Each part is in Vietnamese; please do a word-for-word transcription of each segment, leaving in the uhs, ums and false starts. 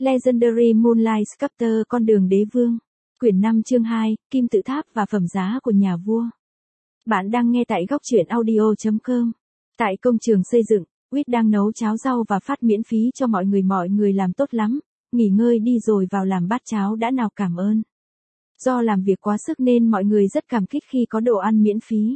Legendary Moonlight Sculptor Con đường đế vương. Quyển năm chương hai, Kim tự tháp và phẩm giá của nhà vua. Bạn đang nghe tại góc truyện audio chấm com. Tại công trường xây dựng, Quýt đang nấu cháo rau và phát miễn phí cho mọi người. Mọi người làm tốt lắm, nghỉ ngơi đi rồi vào làm bát cháo đã nào cảm ơn. Do làm việc quá sức nên mọi người rất cảm kích khi có đồ ăn miễn phí.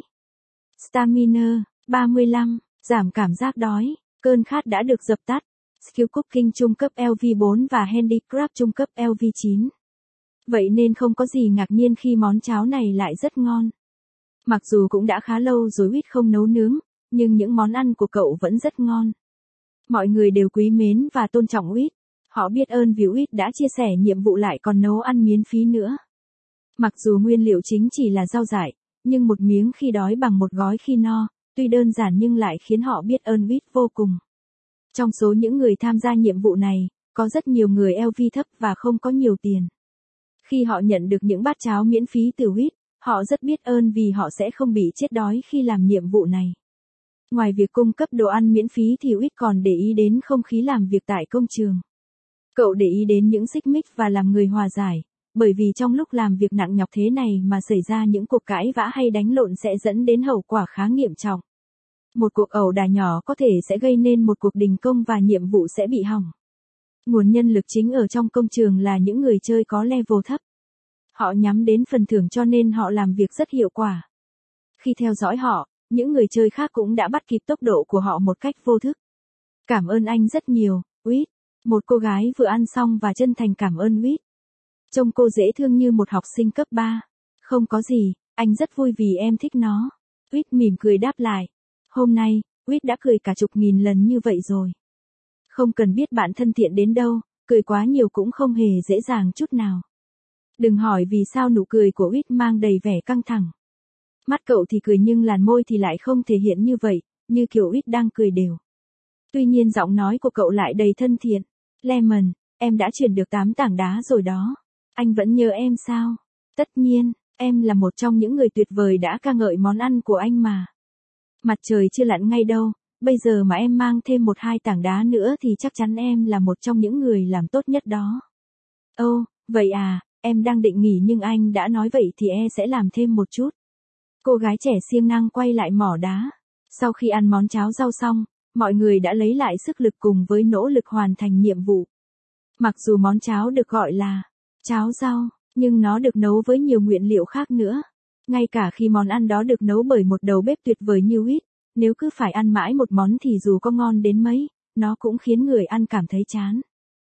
Stamina, ba mươi lăm, giảm cảm giác đói, cơn khát đã được dập tắt. Skill Cooking trung cấp L V bốn và Handicraft trung cấp L V chín. Vậy nên không có gì ngạc nhiên khi món cháo này lại rất ngon. Mặc dù cũng đã khá lâu rồi Quýt không nấu nướng, nhưng những món ăn của cậu vẫn rất ngon. Mọi người đều quý mến và tôn trọng Quýt. Họ biết ơn vì Quýt đã chia sẻ nhiệm vụ lại còn nấu ăn miễn phí nữa. Mặc dù nguyên liệu chính chỉ là rau dại, nhưng một miếng khi đói bằng một gói khi no, tuy đơn giản nhưng lại khiến họ biết ơn Quýt vô cùng. Trong số những người tham gia nhiệm vụ này, có rất nhiều người L V thấp và không có nhiều tiền. Khi họ nhận được những bát cháo miễn phí từ Quýt, họ rất biết ơn vì họ sẽ không bị chết đói khi làm nhiệm vụ này. Ngoài việc cung cấp đồ ăn miễn phí thì Quýt còn để ý đến không khí làm việc tại công trường. Cậu để ý đến những xích mích và làm người hòa giải, bởi vì trong lúc làm việc nặng nhọc thế này mà xảy ra những cuộc cãi vã hay đánh lộn sẽ dẫn đến hậu quả khá nghiêm trọng. Một cuộc ẩu đả nhỏ có thể sẽ gây nên một cuộc đình công và nhiệm vụ sẽ bị hỏng. Nguồn nhân lực chính ở trong công trường là những người chơi có level thấp. Họ nhắm đến phần thưởng cho nên họ làm việc rất hiệu quả. Khi theo dõi họ, những người chơi khác cũng đã bắt kịp tốc độ của họ một cách vô thức. Cảm ơn anh rất nhiều, Quýt. Một cô gái vừa ăn xong và chân thành cảm ơn Quýt. Trông cô dễ thương như một học sinh cấp ba. Không có gì, anh rất vui vì em thích nó. Quýt mỉm cười đáp lại. Hôm nay, Quýt đã cười cả chục nghìn lần như vậy rồi. Không cần biết bạn thân thiện đến đâu, cười quá nhiều cũng không hề dễ dàng chút nào. Đừng hỏi vì sao nụ cười của Quýt mang đầy vẻ căng thẳng. Mắt cậu thì cười nhưng làn môi thì lại không thể hiện như vậy, như kiểu Quýt đang cười đều. Tuy nhiên giọng nói của cậu lại đầy thân thiện. Lemon, em đã chuyển được tám tảng đá rồi đó. Anh vẫn nhớ em sao? Tất nhiên, em là một trong những người tuyệt vời đã ca ngợi món ăn của anh mà. Mặt trời chưa lặn ngay đâu, bây giờ mà em mang thêm một hai tảng đá nữa thì chắc chắn em là một trong những người làm tốt nhất đó. Ồ, oh, vậy à, em đang định nghỉ nhưng anh đã nói vậy thì e sẽ làm thêm một chút. Cô gái trẻ siêng năng quay lại mỏ đá. Sau khi ăn món cháo rau xong, mọi người đã lấy lại sức lực cùng với nỗ lực hoàn thành nhiệm vụ. Mặc dù món cháo được gọi là cháo rau, nhưng nó được nấu với nhiều nguyên liệu khác nữa. Ngay cả khi món ăn đó được nấu bởi một đầu bếp tuyệt vời như Quýt, nếu cứ phải ăn mãi một món thì dù có ngon đến mấy, nó cũng khiến người ăn cảm thấy chán.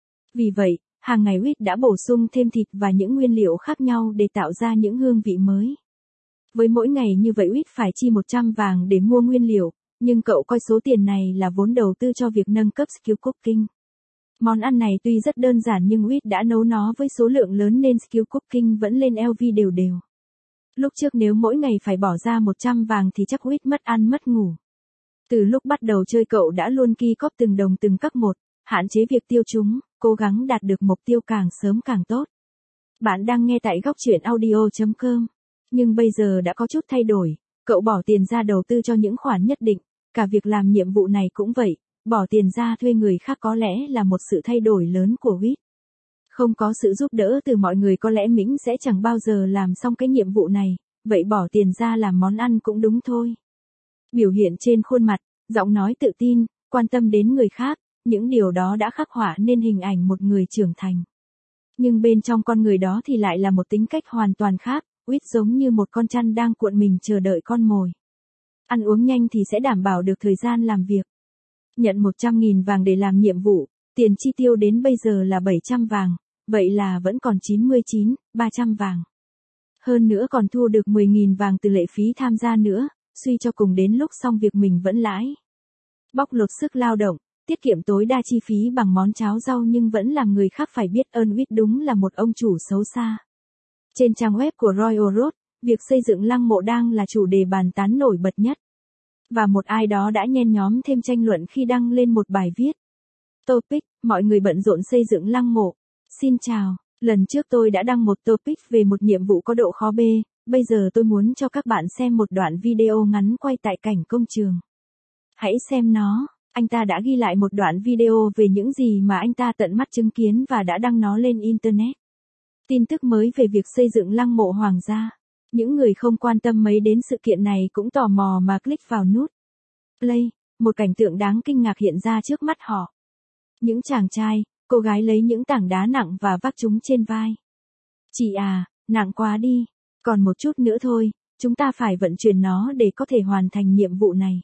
Vì vậy, hàng ngày Quýt đã bổ sung thêm thịt và những nguyên liệu khác nhau để tạo ra những hương vị mới. Với mỗi ngày như vậy Quýt phải chi một trăm vàng để mua nguyên liệu, nhưng cậu coi số tiền này là vốn đầu tư cho việc nâng cấp skill cooking. Món ăn này tuy rất đơn giản nhưng Quýt đã nấu nó với số lượng lớn nên skill cooking vẫn lên L V đều đều. Lúc trước nếu mỗi ngày phải bỏ ra một trăm vàng thì chắc Quýt mất ăn mất ngủ. Từ lúc bắt đầu chơi cậu đã luôn ki cóp từng đồng từng cắc một, hạn chế việc tiêu chúng, cố gắng đạt được mục tiêu càng sớm càng tốt. Bạn đang nghe tại góc truyện audio chấm com. Nhưng bây giờ đã có chút thay đổi, cậu bỏ tiền ra đầu tư cho những khoản nhất định, cả việc làm nhiệm vụ này cũng vậy, bỏ tiền ra thuê người khác có lẽ là một sự thay đổi lớn của Quýt. Không có sự giúp đỡ từ mọi người có lẽ mình sẽ chẳng bao giờ làm xong cái nhiệm vụ này, vậy bỏ tiền ra làm món ăn cũng đúng thôi. Biểu hiện trên khuôn mặt, giọng nói tự tin, quan tâm đến người khác, những điều đó đã khắc họa nên hình ảnh một người trưởng thành. Nhưng bên trong con người đó thì lại là một tính cách hoàn toàn khác, Quýt giống như một con chăn đang cuộn mình chờ đợi con mồi. Ăn uống nhanh thì sẽ đảm bảo được thời gian làm việc. Nhận một trăm nghìn vàng để làm nhiệm vụ, tiền chi tiêu đến bây giờ là bảy trăm vàng, vậy là vẫn còn chín mươi chín nghìn ba trăm vàng. Hơn nữa còn thu được mười nghìn vàng từ lệ phí tham gia nữa, suy cho cùng đến lúc xong việc mình vẫn lãi. Bóc lột sức lao động, tiết kiệm tối đa chi phí bằng món cháo rau nhưng vẫn làm người khác phải biết ơn Quýt đúng là một ông chủ xấu xa. Trên trang web của Royal Road, việc xây dựng lăng mộ đang là chủ đề bàn tán nổi bật nhất. Và một ai đó đã nhen nhóm thêm tranh luận khi đăng lên một bài viết. Topic, mọi người bận rộn xây dựng lăng mộ. Xin chào, lần trước tôi đã đăng một topic về một nhiệm vụ có độ khó B, bây giờ tôi muốn cho các bạn xem một đoạn video ngắn quay tại cảnh công trường. Hãy xem nó. Anh ta đã ghi lại một đoạn video về những gì mà anh ta tận mắt chứng kiến và đã đăng nó lên Internet. Tin tức mới về việc xây dựng lăng mộ hoàng gia. Những người không quan tâm mấy đến sự kiện này cũng tò mò mà click vào nút play. Một cảnh tượng đáng kinh ngạc hiện ra trước mắt họ. Những chàng trai, cô gái lấy những tảng đá nặng và vác chúng trên vai. Chị à, nặng quá đi. Còn một chút nữa thôi, chúng ta phải vận chuyển nó để có thể hoàn thành nhiệm vụ này.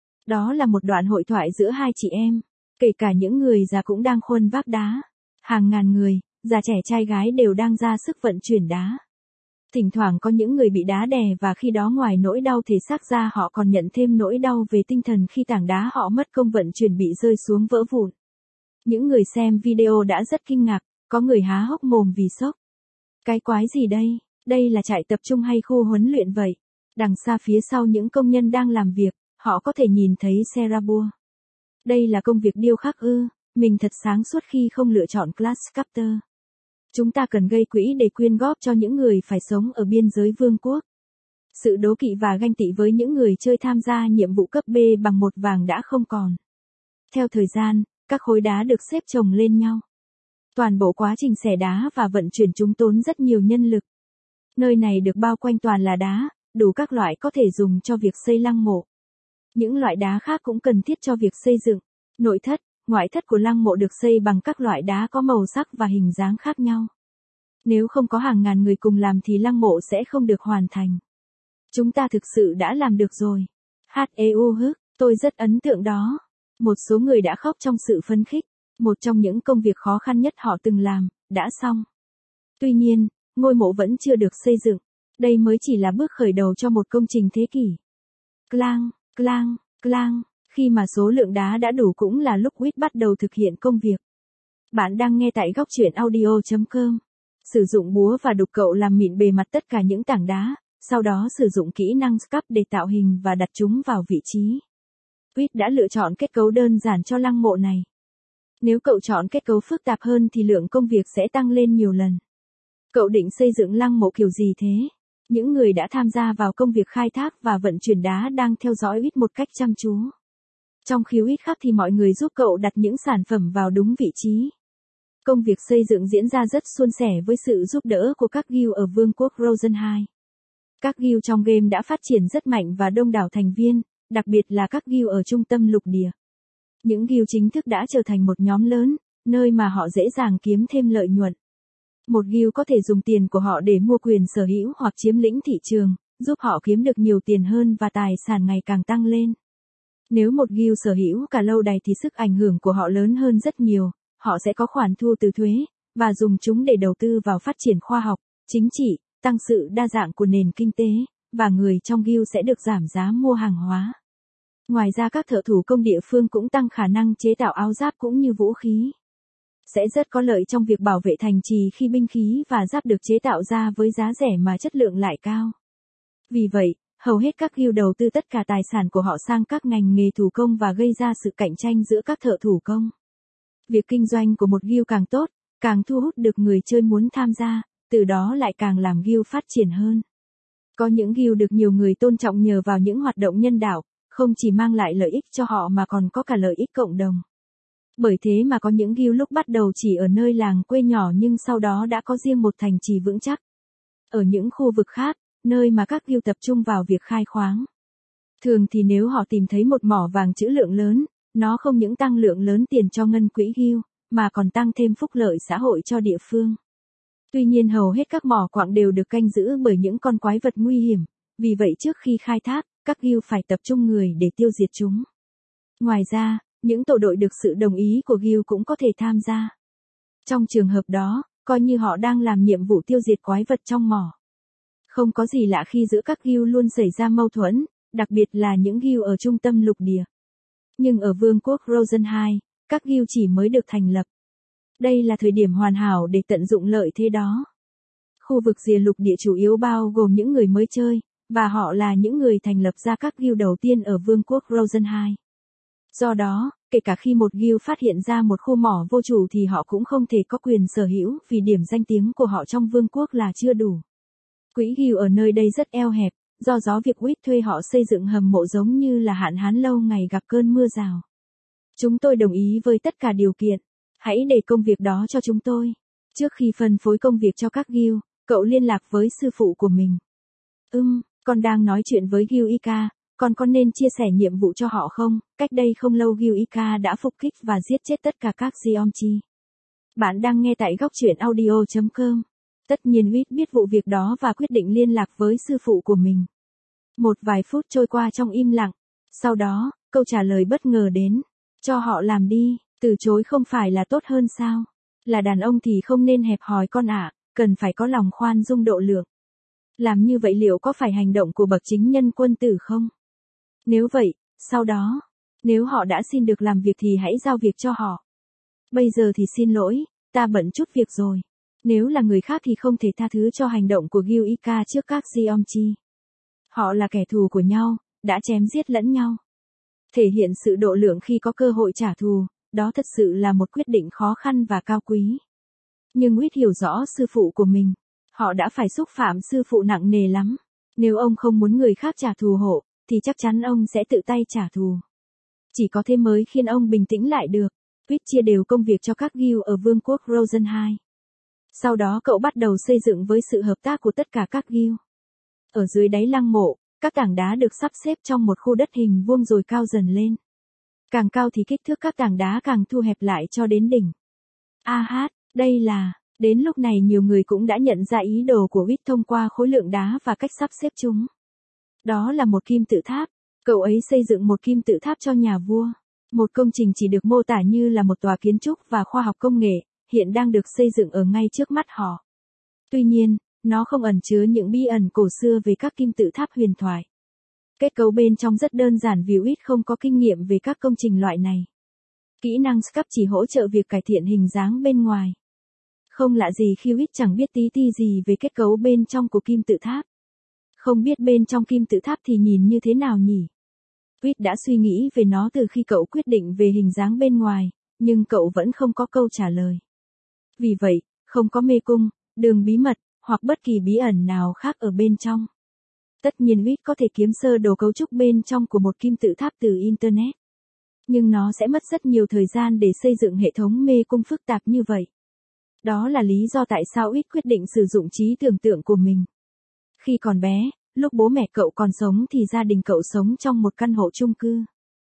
Đó là một đoạn hội thoại giữa hai chị em. Kể cả những người già cũng đang khuân vác đá. Hàng ngàn người, già trẻ trai gái đều đang ra sức vận chuyển đá. Thỉnh thoảng có những người bị đá đè và khi đó ngoài nỗi đau thể xác ra họ còn nhận thêm nỗi đau về tinh thần khi tảng đá họ mất công vận chuyển bị rơi xuống vỡ vụn. Những người xem video đã rất kinh ngạc, có người há hốc mồm vì sốc. Cái quái gì đây? Đây là trại tập trung hay khu huấn luyện vậy? Đằng xa phía sau những công nhân đang làm việc, họ có thể nhìn thấy xe ra bua. Đây là công việc điêu khắc ư, mình thật sáng suốt khi không lựa chọn Class Sculptor. Chúng ta cần gây quỹ để quyên góp cho những người phải sống ở biên giới vương quốc. Sự đố kỵ và ganh tị với những người chơi tham gia nhiệm vụ cấp B bằng một vàng đã không còn. Theo thời gian, các khối đá được xếp chồng lên nhau. Toàn bộ quá trình xẻ đá và vận chuyển chúng tốn rất nhiều nhân lực. Nơi này được bao quanh toàn là đá, đủ các loại có thể dùng cho việc xây lăng mộ. Những loại đá khác cũng cần thiết cho việc xây dựng. Nội thất, ngoại thất của lăng mộ được xây bằng các loại đá có màu sắc và hình dáng khác nhau. Nếu không có hàng ngàn người cùng làm thì lăng mộ sẽ không được hoàn thành. Chúng ta thực sự đã làm được rồi. hát e u hức, tôi rất ấn tượng đó. Một số người đã khóc trong sự phấn khích. Một trong những công việc khó khăn nhất họ từng làm, đã xong. Tuy nhiên, ngôi mộ vẫn chưa được xây dựng. Đây mới chỉ là bước khởi đầu cho một công trình thế kỷ. Clang, clang, clang. Khi mà số lượng đá đã đủ cũng là lúc Whit bắt đầu thực hiện công việc. Bạn đang nghe tại góc truyện audio chấm com. Sử dụng búa và đục cậu làm mịn bề mặt tất cả những tảng đá, sau đó sử dụng kỹ năng Sculpt để tạo hình và đặt chúng vào vị trí. Whit đã lựa chọn kết cấu đơn giản cho lăng mộ này. Nếu cậu chọn kết cấu phức tạp hơn thì lượng công việc sẽ tăng lên nhiều lần. Cậu định xây dựng lăng mộ kiểu gì thế? Những người đã tham gia vào công việc khai thác và vận chuyển đá đang theo dõi Whit một cách chăm chú. Trong khi Whit khắc thì mọi người giúp cậu đặt những sản phẩm vào đúng vị trí. Công việc xây dựng diễn ra rất suôn sẻ với sự giúp đỡ của các guild ở Vương quốc Rosenheim. Các guild trong game đã phát triển rất mạnh và đông đảo thành viên, đặc biệt là các guild ở trung tâm lục địa. Những guild chính thức đã trở thành một nhóm lớn, nơi mà họ dễ dàng kiếm thêm lợi nhuận. Một guild có thể dùng tiền của họ để mua quyền sở hữu hoặc chiếm lĩnh thị trường, giúp họ kiếm được nhiều tiền hơn và tài sản ngày càng tăng lên. Nếu một guild sở hữu cả lâu đài thì sức ảnh hưởng của họ lớn hơn rất nhiều, họ sẽ có khoản thu từ thuế, và dùng chúng để đầu tư vào phát triển khoa học, chính trị, tăng sự đa dạng của nền kinh tế, và người trong guild sẽ được giảm giá mua hàng hóa. Ngoài ra các thợ thủ công địa phương cũng tăng khả năng chế tạo áo giáp cũng như vũ khí. Sẽ rất có lợi trong việc bảo vệ thành trì khi binh khí và giáp được chế tạo ra với giá rẻ mà chất lượng lại cao. Vì vậy, hầu hết các guild đầu tư tất cả tài sản của họ sang các ngành nghề thủ công và gây ra sự cạnh tranh giữa các thợ thủ công. Việc kinh doanh của một guild càng tốt, càng thu hút được người chơi muốn tham gia, từ đó lại càng làm guild phát triển hơn. Có những guild được nhiều người tôn trọng nhờ vào những hoạt động nhân đạo, không chỉ mang lại lợi ích cho họ mà còn có cả lợi ích cộng đồng. Bởi thế mà có những guild lúc bắt đầu chỉ ở nơi làng quê nhỏ nhưng sau đó đã có riêng một thành trì vững chắc. Ở những khu vực khác, nơi mà các guild tập trung vào việc khai khoáng. Thường thì nếu họ tìm thấy một mỏ vàng trữ lượng lớn, nó không những tăng lượng lớn tiền cho ngân quỹ guild, mà còn tăng thêm phúc lợi xã hội cho địa phương. Tuy nhiên hầu hết các mỏ quặng đều được canh giữ bởi những con quái vật nguy hiểm, vì vậy trước khi khai thác, các guild phải tập trung người để tiêu diệt chúng. Ngoài ra, những tổ đội được sự đồng ý của guild cũng có thể tham gia. Trong trường hợp đó, coi như họ đang làm nhiệm vụ tiêu diệt quái vật trong mỏ. Không có gì lạ khi giữa các guild luôn xảy ra mâu thuẫn, đặc biệt là những guild ở trung tâm lục địa. Nhưng ở Vương quốc Rosenheim, các guild chỉ mới được thành lập. Đây là thời điểm hoàn hảo để tận dụng lợi thế đó. Khu vực rìa lục địa chủ yếu bao gồm những người mới chơi, và họ là những người thành lập ra các guild đầu tiên ở Vương quốc Rosenheim. Do đó, kể cả khi một guild phát hiện ra một khu mỏ vô chủ thì họ cũng không thể có quyền sở hữu vì điểm danh tiếng của họ trong vương quốc là chưa đủ. Quỹ guild ở nơi đây rất eo hẹp, do đó việc Whit thuê họ xây dựng hầm mộ giống như là hạn hán lâu ngày gặp cơn mưa rào. Chúng tôi đồng ý với tất cả điều kiện. Hãy để công việc đó cho chúng tôi. Trước khi phân phối công việc cho các Gil, cậu liên lạc với sư phụ của mình. Ừm, con đang nói chuyện với Gil Ika, con có nên chia sẻ nhiệm vụ cho họ không? Cách đây không lâu Gil Ika đã phục kích và giết chết tất cả các Geomchi. Bạn đang nghe tại góc truyện audio chấm com. Tất nhiên Wit biết vụ việc đó và quyết định liên lạc với sư phụ của mình. Một vài phút trôi qua trong im lặng. Sau đó, câu trả lời bất ngờ đến. Cho họ làm đi, từ chối không phải là tốt hơn sao? Là đàn ông thì không nên hẹp hòi con ạ, cần phải có lòng khoan dung độ lượng. Làm như vậy liệu có phải hành động của bậc chính nhân quân tử không? Nếu vậy, sau đó, nếu họ đã xin được làm việc thì hãy giao việc cho họ. Bây giờ thì xin lỗi, ta bận chút việc rồi. Nếu là người khác thì không thể tha thứ cho hành động của Gil Ika trước các Geomchi. Họ là kẻ thù của nhau, đã chém giết lẫn nhau. Thể hiện sự độ lượng khi có cơ hội trả thù, đó thật sự là một quyết định khó khăn và cao quý. Nhưng Wit hiểu rõ sư phụ của mình. Họ đã phải xúc phạm sư phụ nặng nề lắm. Nếu ông không muốn người khác trả thù hộ, thì chắc chắn ông sẽ tự tay trả thù. Chỉ có thế mới khiến ông bình tĩnh lại được. Wit chia đều công việc cho các Gil ở vương quốc Rosenheim. Sau đó cậu bắt đầu xây dựng với sự hợp tác của tất cả các Gil. Ở dưới đáy lăng mộ, các tảng đá được sắp xếp trong một khu đất hình vuông rồi cao dần lên. Càng cao thì kích thước các tảng đá càng thu hẹp lại cho đến đỉnh. A hát, đây là, đến lúc này nhiều người cũng đã nhận ra ý đồ của Wit thông qua khối lượng đá và cách sắp xếp chúng. Đó là một kim tự tháp. Cậu ấy xây dựng một kim tự tháp cho nhà vua. Một công trình chỉ được mô tả như là một tòa kiến trúc và khoa học công nghệ, hiện đang được xây dựng ở ngay trước mắt họ. Tuy nhiên, nó không ẩn chứa những bí ẩn cổ xưa về các kim tự tháp huyền thoại. Kết cấu bên trong rất đơn giản vì Wit không có kinh nghiệm về các công trình loại này. Kỹ năng Scap chỉ hỗ trợ việc cải thiện hình dáng bên ngoài. Không lạ gì khi Wit chẳng biết tí ti gì về kết cấu bên trong của kim tự tháp. Không biết bên trong kim tự tháp thì nhìn như thế nào nhỉ? Wit đã suy nghĩ về nó từ khi cậu quyết định về hình dáng bên ngoài, nhưng cậu vẫn không có câu trả lời. Vì vậy, không có mê cung, đường bí mật, hoặc bất kỳ bí ẩn nào khác ở bên trong. Tất nhiên Wit có thể kiếm sơ đồ cấu trúc bên trong của một kim tự tháp từ Internet. Nhưng nó sẽ mất rất nhiều thời gian để xây dựng hệ thống mê cung phức tạp như vậy. Đó là lý do tại sao Wit quyết định sử dụng trí tưởng tượng của mình. Khi còn bé, lúc bố mẹ cậu còn sống thì gia đình cậu sống trong một căn hộ chung cư.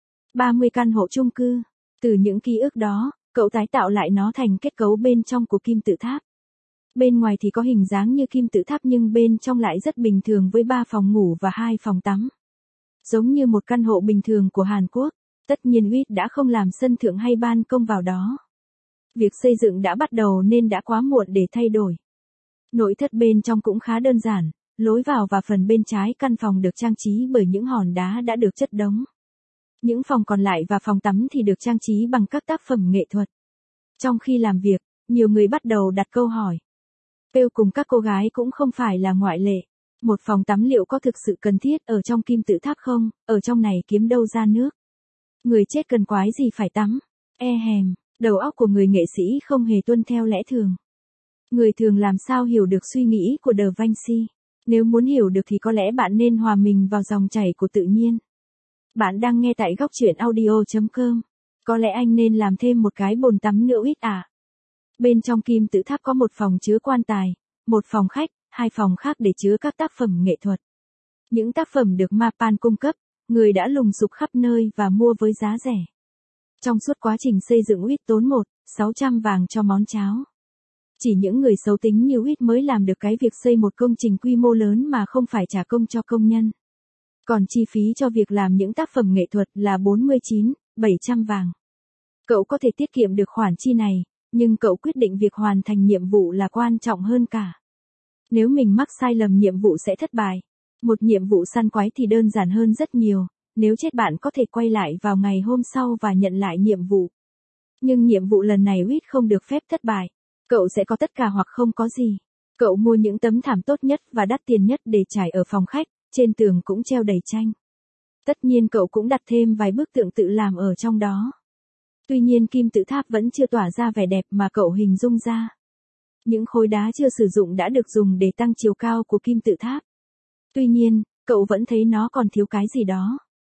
ba mươi căn hộ chung cư. Từ những ký ức đó, cậu tái tạo lại nó thành kết cấu bên trong của kim tự tháp. Bên ngoài thì có hình dáng như kim tự tháp nhưng bên trong lại rất bình thường với ba phòng ngủ và hai phòng tắm. Giống như một căn hộ bình thường của Hàn Quốc, tất nhiên Wit đã không làm sân thượng hay ban công vào đó. Việc xây dựng đã bắt đầu nên đã quá muộn để thay đổi. Nội thất bên trong cũng khá đơn giản, lối vào và phần bên trái căn phòng được trang trí bởi những hòn đá đã được chất đống. Những phòng còn lại và phòng tắm thì được trang trí bằng các tác phẩm nghệ thuật. Trong khi làm việc, nhiều người bắt đầu đặt câu hỏi. Pale cùng các cô gái cũng không phải là ngoại lệ. Một phòng tắm liệu có thực sự cần thiết ở trong kim tự tháp không? Ở trong này kiếm đâu ra nước? Người chết cần quái gì phải tắm? E hèm, đầu óc của người nghệ sĩ không hề tuân theo lẽ thường. Người thường làm sao hiểu được suy nghĩ của Da Vinci? Nếu muốn hiểu được thì có lẽ bạn nên hòa mình vào dòng chảy của tự nhiên. Bạn đang nghe tại góc truyện audio chấm com. Có lẽ anh nên làm thêm một cái bồn tắm nữa Wit à? Bên trong kim tự tháp có một phòng chứa quan tài, một phòng khách, hai phòng khác để chứa các tác phẩm nghệ thuật. Những tác phẩm được Mapan cung cấp, người đã lùng sục khắp nơi và mua với giá rẻ. Trong suốt quá trình xây dựng Wit tốn một nghìn sáu trăm vàng cho món cháo. Chỉ những người xấu tính như Wit mới làm được cái việc xây một công trình quy mô lớn mà không phải trả công cho công nhân. Còn chi phí cho việc làm những tác phẩm nghệ thuật là bốn mươi chín nghìn bảy trăm vàng. Cậu có thể tiết kiệm được khoản chi này, nhưng cậu quyết định việc hoàn thành nhiệm vụ là quan trọng hơn cả. Nếu mình mắc sai lầm nhiệm vụ sẽ thất bại. Một nhiệm vụ săn quái thì đơn giản hơn rất nhiều, nếu chết bạn có thể quay lại vào ngày hôm sau và nhận lại nhiệm vụ. Nhưng nhiệm vụ lần này Wit không được phép thất bại. Cậu sẽ có tất cả hoặc không có gì. Cậu mua những tấm thảm tốt nhất và đắt tiền nhất để trải ở phòng khách, trên tường cũng treo đầy tranh. Tất nhiên cậu cũng đặt thêm vài bức tượng tự làm ở trong đó. Tuy nhiên kim tự tháp vẫn chưa tỏa ra vẻ đẹp mà cậu hình dung ra. Những khối đá chưa sử dụng đã được dùng để tăng chiều cao của kim tự tháp. Tuy nhiên, cậu vẫn thấy nó còn thiếu cái gì đó.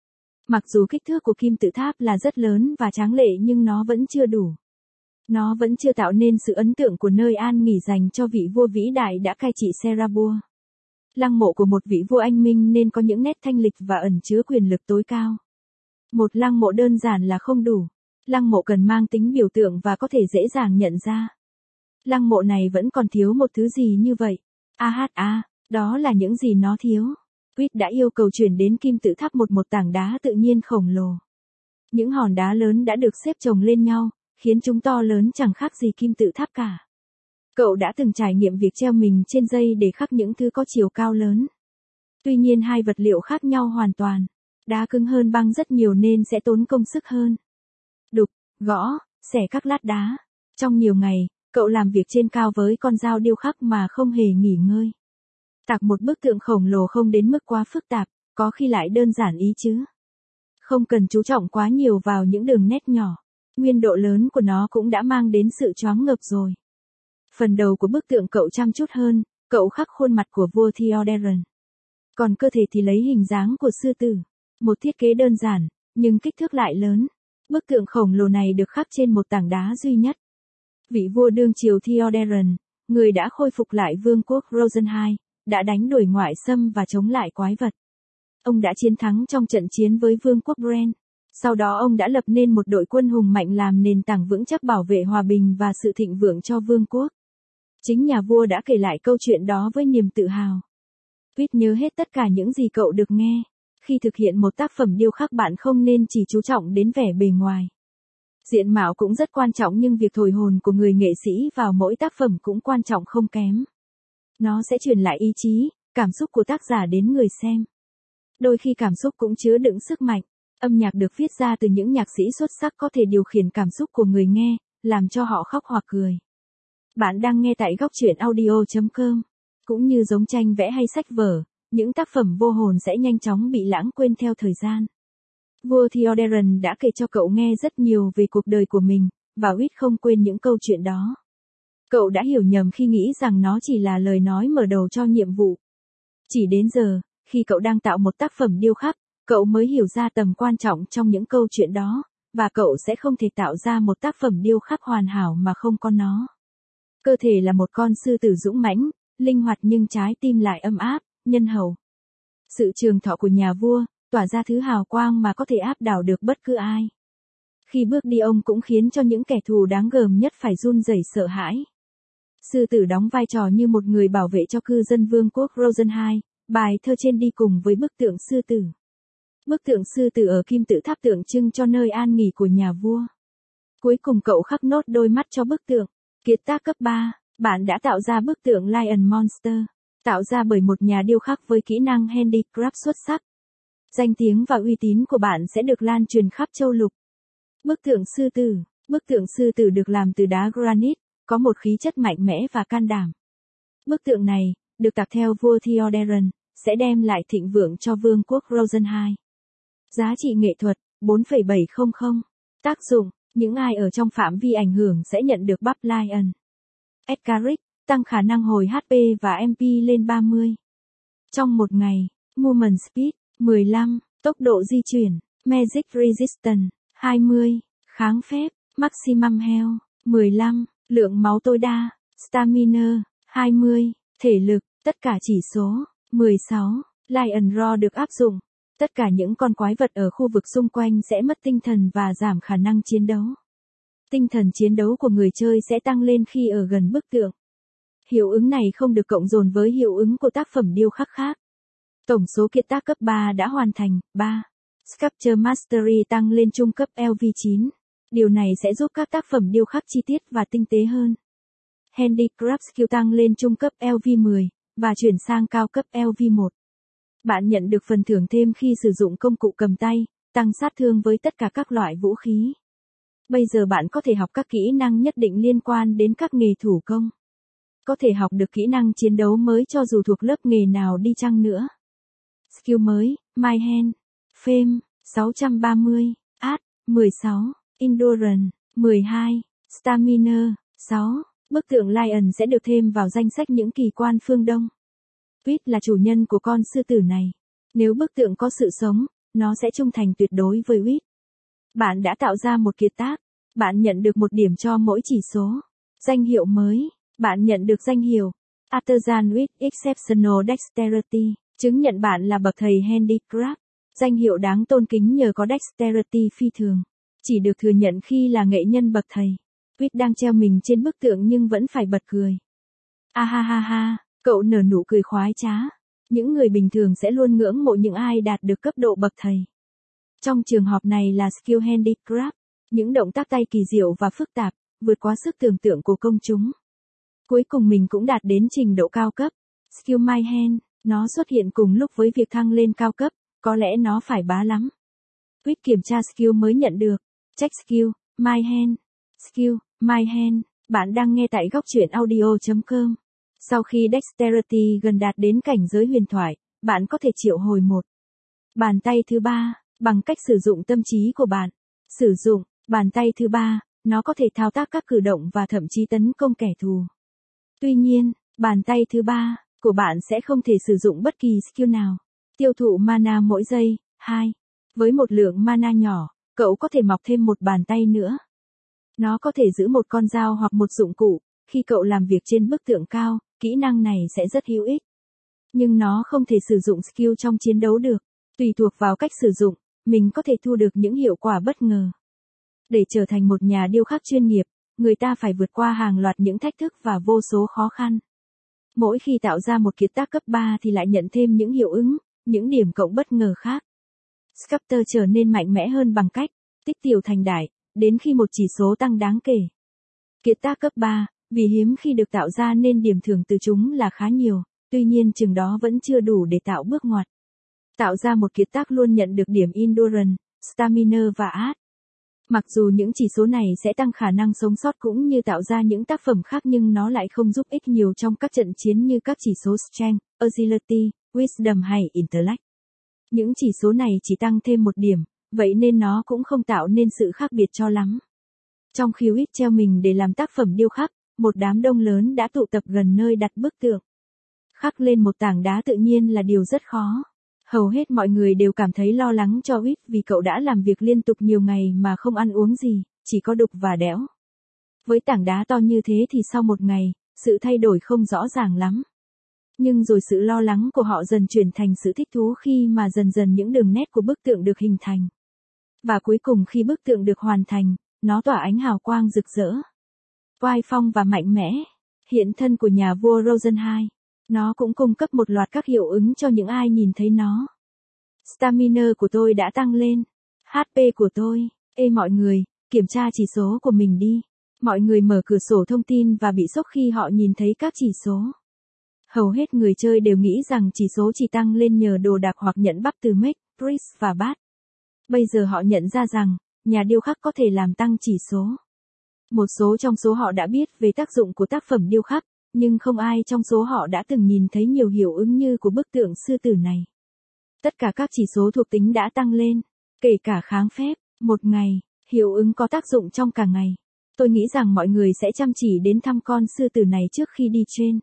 Mặc dù kích thước của kim tự tháp là rất lớn và tráng lệ nhưng nó vẫn chưa đủ. Nó vẫn chưa tạo nên sự ấn tượng của nơi an nghỉ dành cho vị vua vĩ đại đã cai trị Serabua. Lăng mộ của một vị vua anh minh nên có những nét thanh lịch và ẩn chứa quyền lực tối cao. Một lăng mộ đơn giản là không đủ. Lăng mộ cần mang tính biểu tượng và có thể dễ dàng nhận ra. Lăng mộ này vẫn còn thiếu một thứ gì như vậy? A hát a, đó là những gì nó thiếu. Whit đã yêu cầu chuyển đến kim tự tháp một một tảng đá tự nhiên khổng lồ. Những hòn đá lớn đã được xếp chồng lên nhau, khiến chúng to lớn chẳng khác gì kim tự tháp cả. Cậu đã từng trải nghiệm việc treo mình trên dây để khắc những thứ có chiều cao lớn. Tuy nhiên hai vật liệu khác nhau hoàn toàn. Đá cứng hơn băng rất nhiều nên sẽ tốn công sức hơn. Đục, gõ, xẻ các lát đá. Trong nhiều ngày, cậu làm việc trên cao với con dao điêu khắc mà không hề nghỉ ngơi. Tạc một bức tượng khổng lồ không đến mức quá phức tạp, có khi lại đơn giản ý chứ. Không cần chú trọng quá nhiều vào những đường nét nhỏ. Nguyên độ lớn của nó cũng đã mang đến sự choáng ngợp rồi. Phần đầu của bức tượng cậu chăm chút hơn, cậu khắc khuôn mặt của vua Theoderon. Còn cơ thể thì lấy hình dáng của sư tử. Một thiết kế đơn giản, nhưng kích thước lại lớn. Bức tượng khổng lồ này được khắc trên một tảng đá duy nhất. Vị vua đương triều Theoderon, người đã khôi phục lại vương quốc Rosenheim, đã đánh đuổi ngoại xâm và chống lại quái vật. Ông đã chiến thắng trong trận chiến với vương quốc Bren. Sau đó ông đã lập nên một đội quân hùng mạnh làm nền tảng vững chắc bảo vệ hòa bình và sự thịnh vượng cho vương quốc. Chính nhà vua đã kể lại câu chuyện đó với niềm tự hào. Whit nhớ hết tất cả những gì cậu được nghe. Khi thực hiện một tác phẩm điêu khắc bạn không nên chỉ chú trọng đến vẻ bề ngoài. Diện mạo cũng rất quan trọng nhưng việc thổi hồn của người nghệ sĩ vào mỗi tác phẩm cũng quan trọng không kém. Nó sẽ truyền lại ý chí, cảm xúc của tác giả đến người xem. Đôi khi cảm xúc cũng chứa đựng sức mạnh. Âm nhạc được viết ra từ những nhạc sĩ xuất sắc có thể điều khiển cảm xúc của người nghe, làm cho họ khóc hoặc cười. Bạn đang nghe tại góc truyện audio chấm com. Cũng như giống tranh vẽ hay sách vở, những tác phẩm vô hồn sẽ nhanh chóng bị lãng quên theo thời gian. Vua Theoderon đã kể cho cậu nghe rất nhiều về cuộc đời của mình, và Whit không quên những câu chuyện đó. Cậu đã hiểu nhầm khi nghĩ rằng nó chỉ là lời nói mở đầu cho nhiệm vụ. Chỉ đến giờ, khi cậu đang tạo một tác phẩm điêu khắc, cậu mới hiểu ra tầm quan trọng trong những câu chuyện đó, và cậu sẽ không thể tạo ra một tác phẩm điêu khắc hoàn hảo mà không có nó. Cơ thể là một con sư tử dũng mãnh, linh hoạt nhưng trái tim lại ấm áp, nhân hậu. Sự trường thọ của nhà vua, tỏa ra thứ hào quang mà có thể áp đảo được bất cứ ai. Khi bước đi ông cũng khiến cho những kẻ thù đáng gờm nhất phải run rẩy sợ hãi. Sư tử đóng vai trò như một người bảo vệ cho cư dân vương quốc Rosenheim, bài thơ trên đi cùng với bức tượng sư tử. Bức tượng sư tử ở kim tự tháp tượng trưng cho nơi an nghỉ của nhà vua. Cuối cùng cậu khắc nốt đôi mắt cho bức tượng. Kiệt tác cấp ba, bạn đã tạo ra bức tượng Lion Monster, tạo ra bởi một nhà điêu khắc với kỹ năng handicraft xuất sắc. Danh tiếng và uy tín của bạn sẽ được lan truyền khắp châu lục. Bức tượng sư tử, bức tượng sư tử được làm từ đá granite, có một khí chất mạnh mẽ và can đảm. Bức tượng này, được tạc theo vua Theoderon, sẽ đem lại thịnh vượng cho vương quốc Rosenheim. Giá trị nghệ thuật, bốn phẩy bảy không không. Tác dụng, những ai ở trong phạm vi ảnh hưởng sẽ nhận được buff Lion. Edgaric, tăng khả năng hồi hát pê và em pê lên ba mươi. Trong một ngày, Movement Speed, mười lăm, tốc độ di chuyển, Magic Resistance, hai mươi, kháng phép, Maximum Health, mười lăm, lượng máu tối đa, Stamina, hai mươi, thể lực, tất cả chỉ số, mười sáu, Lion Roar được áp dụng. Tất cả những con quái vật ở khu vực xung quanh sẽ mất tinh thần và giảm khả năng chiến đấu. Tinh thần chiến đấu của người chơi sẽ tăng lên khi ở gần bức tượng. Hiệu ứng này không được cộng dồn với hiệu ứng của tác phẩm điêu khắc khác. Tổng số kiệt tác cấp ba đã hoàn thành, ba. Sculpture Mastery tăng lên trung cấp L V chín. Điều này sẽ giúp các tác phẩm điêu khắc chi tiết và tinh tế hơn. Handicraft Skill tăng lên trung cấp L V mười, và chuyển sang cao cấp L V một. Bạn nhận được phần thưởng thêm khi sử dụng công cụ cầm tay, tăng sát thương với tất cả các loại vũ khí. Bây giờ bạn có thể học các kỹ năng nhất định liên quan đến các nghề thủ công. Có thể học được kỹ năng chiến đấu mới cho dù thuộc lớp nghề nào đi chăng nữa. Skill mới, My Hand, Fame, sáu trăm ba mươi, Art, mười sáu, Endurance, mười hai, Stamina, sáu. Bức tượng Lion sẽ được thêm vào danh sách những kỳ quan phương Đông. Whit là chủ nhân của con sư tử này. Nếu bức tượng có sự sống, nó sẽ trung thành tuyệt đối với uýt. Bạn đã tạo ra một kiệt tác. Bạn nhận được một điểm cho mỗi chỉ số. Danh hiệu mới. Bạn nhận được danh hiệu Artisan with Exceptional Dexterity, chứng nhận bạn là bậc thầy handicraft. Danh hiệu đáng tôn kính nhờ có dexterity phi thường. Chỉ được thừa nhận khi là nghệ nhân bậc thầy. Uýt đang treo mình trên bức tượng nhưng vẫn phải bật cười. A ha ha ha, cậu nở nụ cười khoái trá. Những người bình thường sẽ luôn ngưỡng mộ những ai đạt được cấp độ bậc thầy. Trong trường hợp này là skill handicraft, những động tác tay kỳ diệu và phức tạp, vượt quá sức tưởng tượng của công chúng. Cuối cùng mình cũng đạt đến trình độ cao cấp. Skill My Hand, nó xuất hiện cùng lúc với việc thăng lên cao cấp, có lẽ nó phải bá lắm. Uýt kiểm tra skill mới nhận được. Check skill, My Hand. Skill, My Hand, bạn đang nghe tại góc truyện audio chấm com. Sau khi Dexterity gần đạt đến cảnh giới huyền thoại, bạn có thể triệu hồi một bàn tay thứ ba, bằng cách sử dụng tâm trí của bạn. Sử dụng bàn tay thứ ba, nó có thể thao tác các cử động và thậm chí tấn công kẻ thù. Tuy nhiên, bàn tay thứ ba của bạn sẽ không thể sử dụng bất kỳ skill nào. Tiêu thụ mana mỗi giây, hai. Với một lượng mana nhỏ, cậu có thể mọc thêm một bàn tay nữa. Nó có thể giữ một con dao hoặc một dụng cụ. Khi cậu làm việc trên bức tượng cao, kỹ năng này sẽ rất hữu ích. Nhưng nó không thể sử dụng skill trong chiến đấu được. Tùy thuộc vào cách sử dụng, mình có thể thu được những hiệu quả bất ngờ. Để trở thành một nhà điêu khắc chuyên nghiệp, người ta phải vượt qua hàng loạt những thách thức và vô số khó khăn. Mỗi khi tạo ra một kiệt tác cấp ba thì lại nhận thêm những hiệu ứng, những điểm cộng bất ngờ khác. Sculptor trở nên mạnh mẽ hơn bằng cách tích tiểu thành đại, đến khi một chỉ số tăng đáng kể. Kiệt tác cấp ba, vì hiếm khi được tạo ra nên điểm thưởng từ chúng là khá nhiều, tuy nhiên chừng đó vẫn chưa đủ để tạo bước ngoặt. Tạo ra một kiệt tác luôn nhận được điểm Endurance, Stamina và Art. Mặc dù những chỉ số này sẽ tăng khả năng sống sót cũng như tạo ra những tác phẩm khác nhưng nó lại không giúp ích nhiều trong các trận chiến như các chỉ số Strength, Agility, Wisdom hay Intellect. Những chỉ số này chỉ tăng thêm một điểm, vậy nên nó cũng không tạo nên sự khác biệt cho lắm. Trong khi uýt treo mình để làm tác phẩm điêu khắc, một đám đông lớn đã tụ tập gần nơi đặt bức tượng. Khắc lên một tảng đá tự nhiên là điều rất khó. Hầu hết mọi người đều cảm thấy lo lắng cho uýt vì cậu đã làm việc liên tục nhiều ngày mà không ăn uống gì, chỉ có đục và đẽo. Với tảng đá to như thế thì sau một ngày, sự thay đổi không rõ ràng lắm. Nhưng rồi sự lo lắng của họ dần chuyển thành sự thích thú khi mà dần dần những đường nét của bức tượng được hình thành. Và cuối cùng khi bức tượng được hoàn thành, nó tỏa ánh hào quang rực rỡ, oai phong và mạnh mẽ. Hiện thân của nhà vua Rosen hai. Nó cũng cung cấp một loạt các hiệu ứng cho những ai nhìn thấy nó. Stamina của tôi đã tăng lên. hát pê của tôi. Ê mọi người, kiểm tra chỉ số của mình đi. Mọi người mở cửa sổ thông tin và bị sốc khi họ nhìn thấy các chỉ số. Hầu hết người chơi đều nghĩ rằng chỉ số chỉ tăng lên nhờ đồ đạc hoặc nhận bắp từ Make, Priest và Bát. Bây giờ họ nhận ra rằng, nhà điêu khắc có thể làm tăng chỉ số. Một số trong số họ đã biết về tác dụng của tác phẩm điêu khắc, nhưng không ai trong số họ đã từng nhìn thấy nhiều hiệu ứng như của bức tượng sư tử này. Tất cả các chỉ số thuộc tính đã tăng lên, kể cả kháng phép, một ngày, hiệu ứng có tác dụng trong cả ngày. Tôi nghĩ rằng mọi người sẽ chăm chỉ đến thăm con sư tử này trước khi đi trên.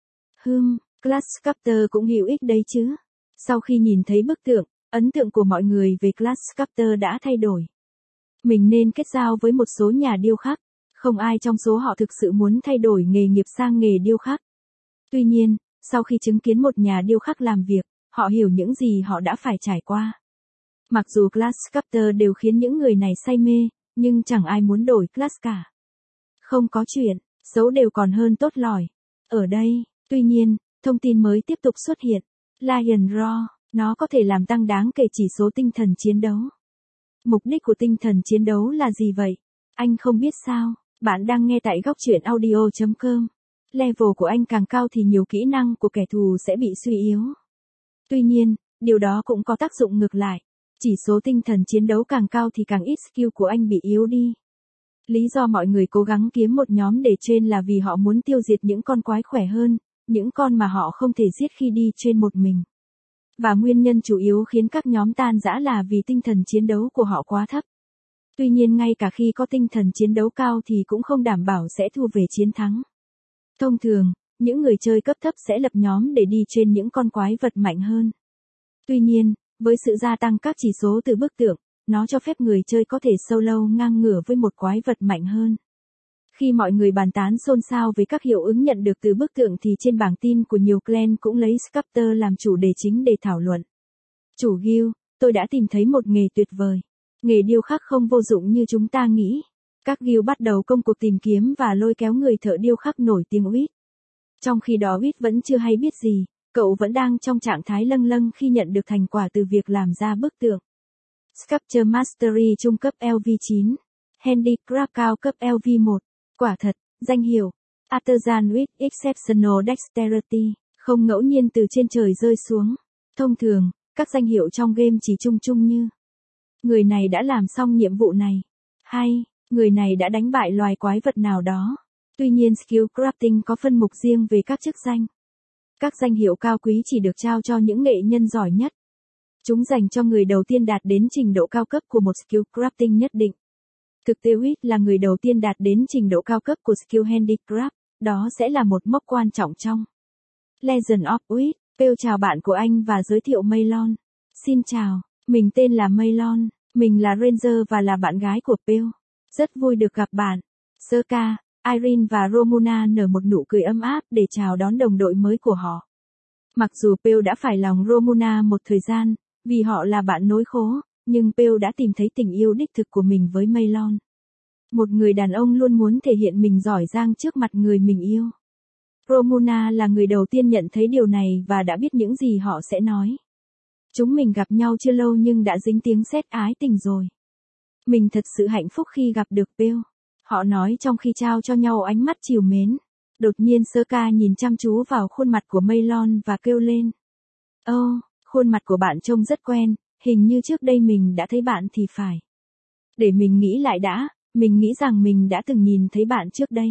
Hừm, Class Sculptor cũng hữu ích đấy chứ. Sau khi nhìn thấy bức tượng, ấn tượng của mọi người về Class Sculptor đã thay đổi. Mình nên kết giao với một số nhà điêu khắc. Không ai trong số họ thực sự muốn thay đổi nghề nghiệp sang nghề điêu khắc. Tuy nhiên, sau khi chứng kiến một nhà điêu khắc làm việc, họ hiểu những gì họ đã phải trải qua. Mặc dù Class Sculptor đều khiến những người này say mê, nhưng chẳng ai muốn đổi class cả. Không có chuyện, xấu đều còn hơn tốt lỏi. Ở đây, tuy nhiên, thông tin mới tiếp tục xuất hiện. Lion Raw, nó có thể làm tăng đáng kể chỉ số tinh thần chiến đấu. Mục đích của tinh thần chiến đấu là gì vậy? Anh không biết sao? Bạn đang nghe tại góc truyện audio chấm com. Level của anh càng cao thì nhiều kỹ năng của kẻ thù sẽ bị suy yếu. Tuy nhiên, điều đó cũng có tác dụng ngược lại. Chỉ số tinh thần chiến đấu càng cao thì càng ít skill của anh bị yếu đi. Lý do mọi người cố gắng kiếm một nhóm để trên là vì họ muốn tiêu diệt những con quái khỏe hơn, những con mà họ không thể giết khi đi trên một mình. Và nguyên nhân chủ yếu khiến các nhóm tan rã là vì tinh thần chiến đấu của họ quá thấp. Tuy nhiên ngay cả khi có tinh thần chiến đấu cao thì cũng không đảm bảo sẽ thu về chiến thắng. Thông thường, những người chơi cấp thấp sẽ lập nhóm để đi trên những con quái vật mạnh hơn. Tuy nhiên, Với sự gia tăng các chỉ số từ bức tượng, nó cho phép người chơi có thể solo ngang ngửa với một quái vật mạnh hơn. Khi mọi người bàn tán xôn xao về các hiệu ứng nhận được từ bức tượng thì trên bảng tin của nhiều clan cũng lấy Sculptor làm chủ đề chính để thảo luận. Chủ guild, tôi đã tìm thấy một nghề tuyệt vời. Nghề điêu khắc không vô dụng như chúng ta nghĩ. Các guild bắt đầu công cuộc tìm kiếm và lôi kéo người thợ điêu khắc nổi tiếng Wit. Trong khi đó Wit vẫn chưa hay biết gì, cậu vẫn đang trong trạng thái lâng lâng khi nhận được thành quả từ việc làm ra bức tượng. Sculpture Mastery trung cấp L V chín, Handicraft cao cấp L V một. Quả thật, danh hiệu Artisan with Exceptional Dexterity không ngẫu nhiên từ trên trời rơi xuống. Thông thường, các danh hiệu trong game chỉ chung chung như người này đã làm xong nhiệm vụ này, hay người này đã đánh bại loài quái vật nào đó. Tuy nhiên Skill Crafting có phân mục riêng về các chức danh. Các danh hiệu cao quý chỉ được trao cho những nghệ nhân giỏi nhất. Chúng dành cho người đầu tiên đạt đến trình độ cao cấp của một Skill Crafting nhất định. Thực tế Wit là người đầu tiên đạt đến trình độ cao cấp của Skill Handicraft, đó sẽ là một mốc quan trọng trong Legend of Wit. Pale chào bạn của anh và giới thiệu Maylon. Xin chào, mình tên là Maylon, mình là Ranger và là bạn gái của Pale. Rất vui được gặp bạn. Serka, Irene và Romuna nở một nụ cười ấm áp để chào đón đồng đội mới của họ. Mặc dù Pale đã phải lòng Romuna một thời gian, vì họ là bạn nối khố, nhưng Pale đã tìm thấy tình yêu đích thực của mình với Maylon. Một người đàn ông luôn muốn thể hiện mình giỏi giang trước mặt người mình yêu. Romuna là người đầu tiên nhận thấy điều này và đã biết những gì họ sẽ nói. Chúng mình gặp nhau chưa lâu nhưng đã dính tiếng sét ái tình rồi. Mình thật sự hạnh phúc khi gặp được Pale. Họ nói trong khi trao cho nhau ánh mắt trìu mến. Đột nhiên Serka nhìn chăm chú vào khuôn mặt của Maylon và kêu lên. Ồ, oh, khuôn mặt của bạn trông rất quen, hình như trước đây mình đã thấy bạn thì phải. Để mình nghĩ lại đã, mình nghĩ rằng mình đã từng nhìn thấy bạn trước đây.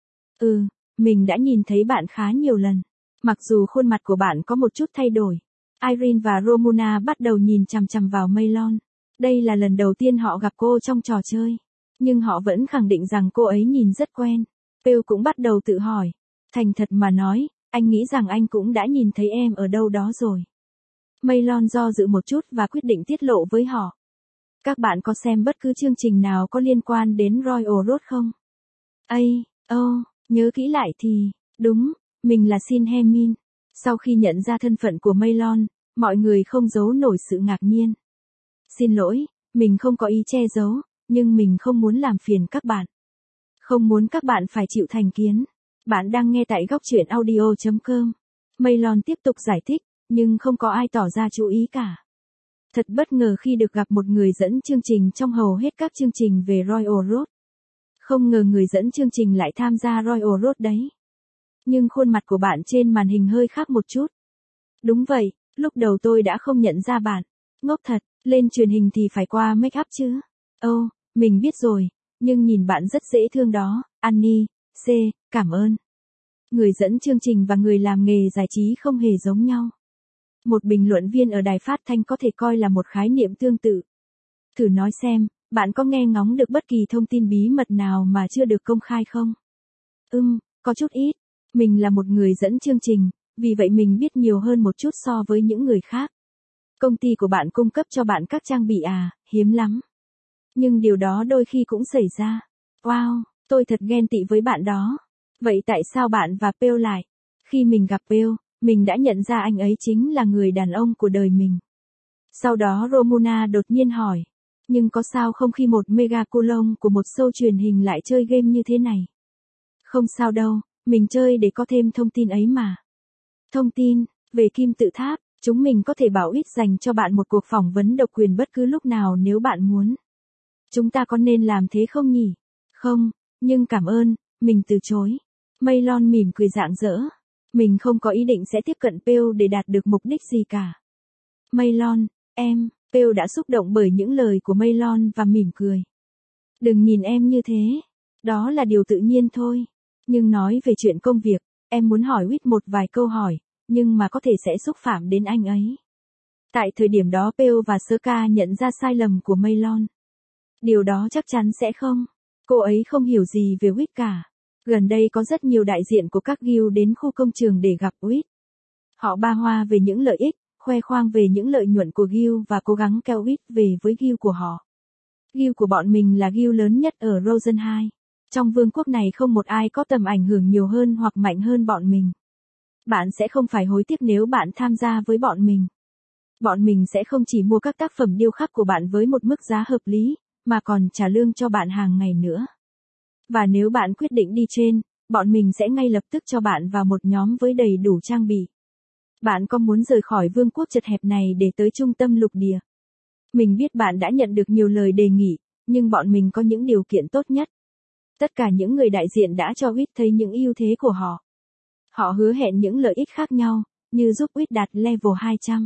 Ừ, mình đã nhìn thấy bạn khá nhiều lần. Mặc dù khuôn mặt của bạn có một chút thay đổi. Irene và Romuna bắt đầu nhìn chằm chằm vào Maylon. Đây là lần đầu tiên họ gặp cô trong trò chơi. Nhưng họ vẫn khẳng định rằng cô ấy nhìn rất quen. Pale cũng bắt đầu tự hỏi. Thành thật mà nói, anh nghĩ rằng anh cũng đã nhìn thấy em ở đâu đó rồi. Maylon do dự một chút và quyết định tiết lộ với họ. Các bạn có xem bất cứ chương trình nào có liên quan đến Royal Road không? Ây, ô, oh, nhớ kỹ lại thì, đúng, mình là Sin Hemin. Sau khi nhận ra thân phận của Maylon, mọi người không giấu nổi sự ngạc nhiên. Xin lỗi, mình không có ý che giấu, nhưng mình không muốn làm phiền các bạn. Không muốn các bạn phải chịu thành kiến. Bạn đang nghe tại góc truyện audio chấm com. Maylon tiếp tục giải thích, nhưng không có ai tỏ ra chú ý cả. Thật bất ngờ khi được gặp một người dẫn chương trình trong hầu hết các chương trình về Royal Road. Không ngờ người dẫn chương trình lại tham gia Royal Road đấy. Nhưng khuôn mặt của bạn trên màn hình hơi khác một chút. Đúng vậy, lúc đầu tôi đã không nhận ra bạn. Ngốc thật, lên truyền hình thì phải qua make up chứ. Ồ, oh, mình biết rồi, nhưng nhìn bạn rất dễ thương đó, Annie, C, cảm ơn. Người dẫn chương trình và người làm nghề giải trí không hề giống nhau. Một bình luận viên ở đài phát thanh có thể coi là một khái niệm tương tự. Thử nói xem, bạn có nghe ngóng được bất kỳ thông tin bí mật nào mà chưa được công khai không? Ừm, có chút ít. Mình là một người dẫn chương trình, vì vậy mình biết nhiều hơn một chút so với những người khác. Công ty của bạn cung cấp cho bạn các trang bị à, hiếm lắm. Nhưng điều đó đôi khi cũng xảy ra. Wow, tôi thật ghen tị với bạn đó. Vậy tại sao bạn và Pale lại? Khi mình gặp Pale, mình đã nhận ra anh ấy chính là người đàn ông của đời mình. Sau đó Romuna đột nhiên hỏi. Nhưng có sao không khi một mega coulon của một show truyền hình lại chơi game như thế này? Không sao đâu, mình chơi để có thêm thông tin ấy mà. Thông tin, về kim tự tháp, chúng mình có thể bảo ít dành cho bạn một cuộc phỏng vấn độc quyền bất cứ lúc nào nếu bạn muốn. Chúng ta có nên làm thế không nhỉ? Không, nhưng cảm ơn, mình từ chối. Maylon mỉm cười rạng rỡ. Mình không có ý định sẽ tiếp cận Pale để đạt được mục đích gì cả. Maylon, em, Pale đã xúc động bởi những lời của Maylon và mỉm cười. Đừng nhìn em như thế. Đó là điều tự nhiên thôi. Nhưng nói về chuyện công việc, em muốn hỏi Wit một vài câu hỏi, nhưng mà có thể sẽ xúc phạm đến anh ấy. Tại thời điểm đó Pale và Serka nhận ra sai lầm của Maylon. Điều đó chắc chắn sẽ không. Cô ấy không hiểu gì về Wit cả. Gần đây có rất nhiều đại diện của các guild đến khu công trường để gặp Wit. Họ ba hoa về những lợi ích, khoe khoang về những lợi nhuận của Guild và cố gắng kéo Wit về với Guild của họ. Guild của bọn mình là Guild lớn nhất ở Rosenheim. Trong vương quốc này không một ai có tầm ảnh hưởng nhiều hơn hoặc mạnh hơn bọn mình. Bạn sẽ không phải hối tiếc nếu bạn tham gia với bọn mình. Bọn mình sẽ không chỉ mua các tác phẩm điêu khắc của bạn với một mức giá hợp lý, mà còn trả lương cho bạn hàng ngày nữa. Và nếu bạn quyết định đi trên, bọn mình sẽ ngay lập tức cho bạn vào một nhóm với đầy đủ trang bị. Bạn có muốn rời khỏi vương quốc chật hẹp này để tới trung tâm lục địa? Mình biết bạn đã nhận được nhiều lời đề nghị, nhưng bọn mình có những điều kiện tốt nhất. Tất cả những người đại diện đã cho Wit thấy những ưu thế của họ. Họ hứa hẹn những lợi ích khác nhau, như giúp Wit đạt level hai trăm.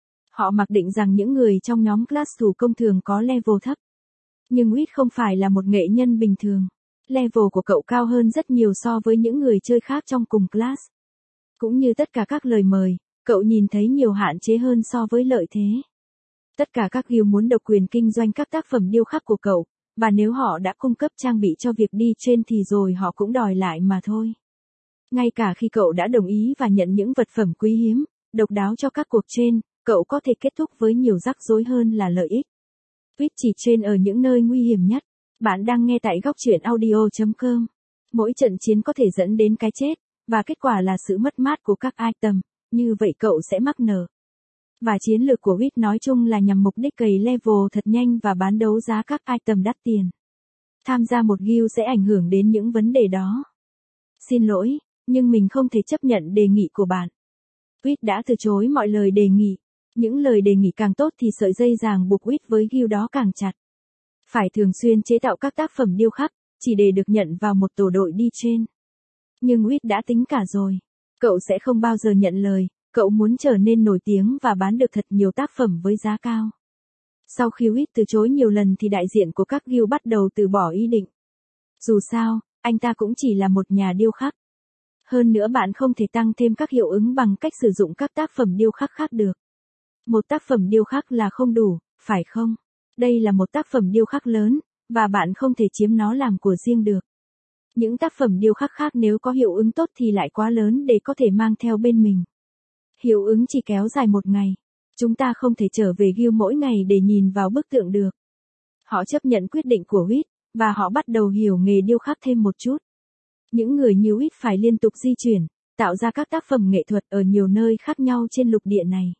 Họ mặc định rằng những người trong nhóm class thủ công thường có level thấp. Nhưng Wit không phải là một nghệ nhân bình thường. Level của cậu cao hơn rất nhiều so với những người chơi khác trong cùng class. Cũng như tất cả các lời mời, cậu nhìn thấy nhiều hạn chế hơn so với lợi thế. Tất cả các guild muốn độc quyền kinh doanh các tác phẩm điêu khắc của cậu, và nếu họ đã cung cấp trang bị cho việc đi trên thì rồi họ cũng đòi lại mà thôi. Ngay cả khi cậu đã đồng ý và nhận những vật phẩm quý hiếm, độc đáo cho các cuộc trên, cậu có thể kết thúc với nhiều rắc rối hơn là lợi ích. Wit chỉ trên ở những nơi nguy hiểm nhất. Bạn đang nghe tại góc truyện audio chấm com. Mỗi trận chiến có thể dẫn đến cái chết, và kết quả là sự mất mát của các item, như vậy cậu sẽ mắc nợ. Và chiến lược của Wit nói chung là nhằm mục đích cày level thật nhanh và bán đấu giá các item đắt tiền. Tham gia một guild sẽ ảnh hưởng đến những vấn đề đó. Xin lỗi, nhưng mình không thể chấp nhận đề nghị của bạn. Wit đã từ chối mọi lời đề nghị. Những lời đề nghị càng tốt thì sợi dây ràng buộc Wit với guild đó càng chặt. Phải thường xuyên chế tạo các tác phẩm điêu khắc, chỉ để được nhận vào một tổ đội đi trên. Nhưng Wit đã tính cả rồi. Cậu sẽ không bao giờ nhận lời, cậu muốn trở nên nổi tiếng và bán được thật nhiều tác phẩm với giá cao. Sau khi Wit từ chối nhiều lần thì đại diện của các guild bắt đầu từ bỏ ý định. Dù sao, anh ta cũng chỉ là một nhà điêu khắc. Hơn nữa bạn không thể tăng thêm các hiệu ứng bằng cách sử dụng các tác phẩm điêu khắc khác được. Một tác phẩm điêu khắc là không đủ, phải không? Đây là một tác phẩm điêu khắc lớn, và bạn không thể chiếm nó làm của riêng được. Những tác phẩm điêu khắc khác nếu có hiệu ứng tốt thì lại quá lớn để có thể mang theo bên mình. Hiệu ứng chỉ kéo dài một ngày. Chúng ta không thể trở về guild mỗi ngày để nhìn vào bức tượng được. Họ chấp nhận quyết định của Wit, và họ bắt đầu hiểu nghề điêu khắc thêm một chút. Những người như Wit phải liên tục di chuyển, tạo ra các tác phẩm nghệ thuật ở nhiều nơi khác nhau trên lục địa này.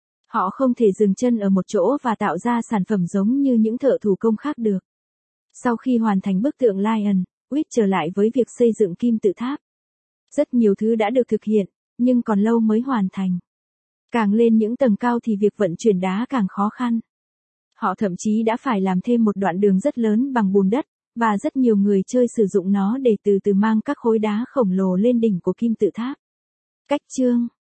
Họ không thể dừng chân ở một chỗ và tạo ra sản phẩm giống như những thợ thủ công khác được. Sau khi hoàn thành bức tượng Lion, Wit trở lại với việc xây dựng kim tự tháp. Rất nhiều thứ đã được thực hiện, nhưng còn lâu mới hoàn thành. Càng lên những tầng cao thì việc vận chuyển đá càng khó khăn. Họ thậm chí đã phải làm thêm một đoạn đường rất lớn bằng bùn đất, và rất nhiều người chơi sử dụng nó để từ từ mang các khối đá khổng lồ lên đỉnh của kim tự tháp. Cách chương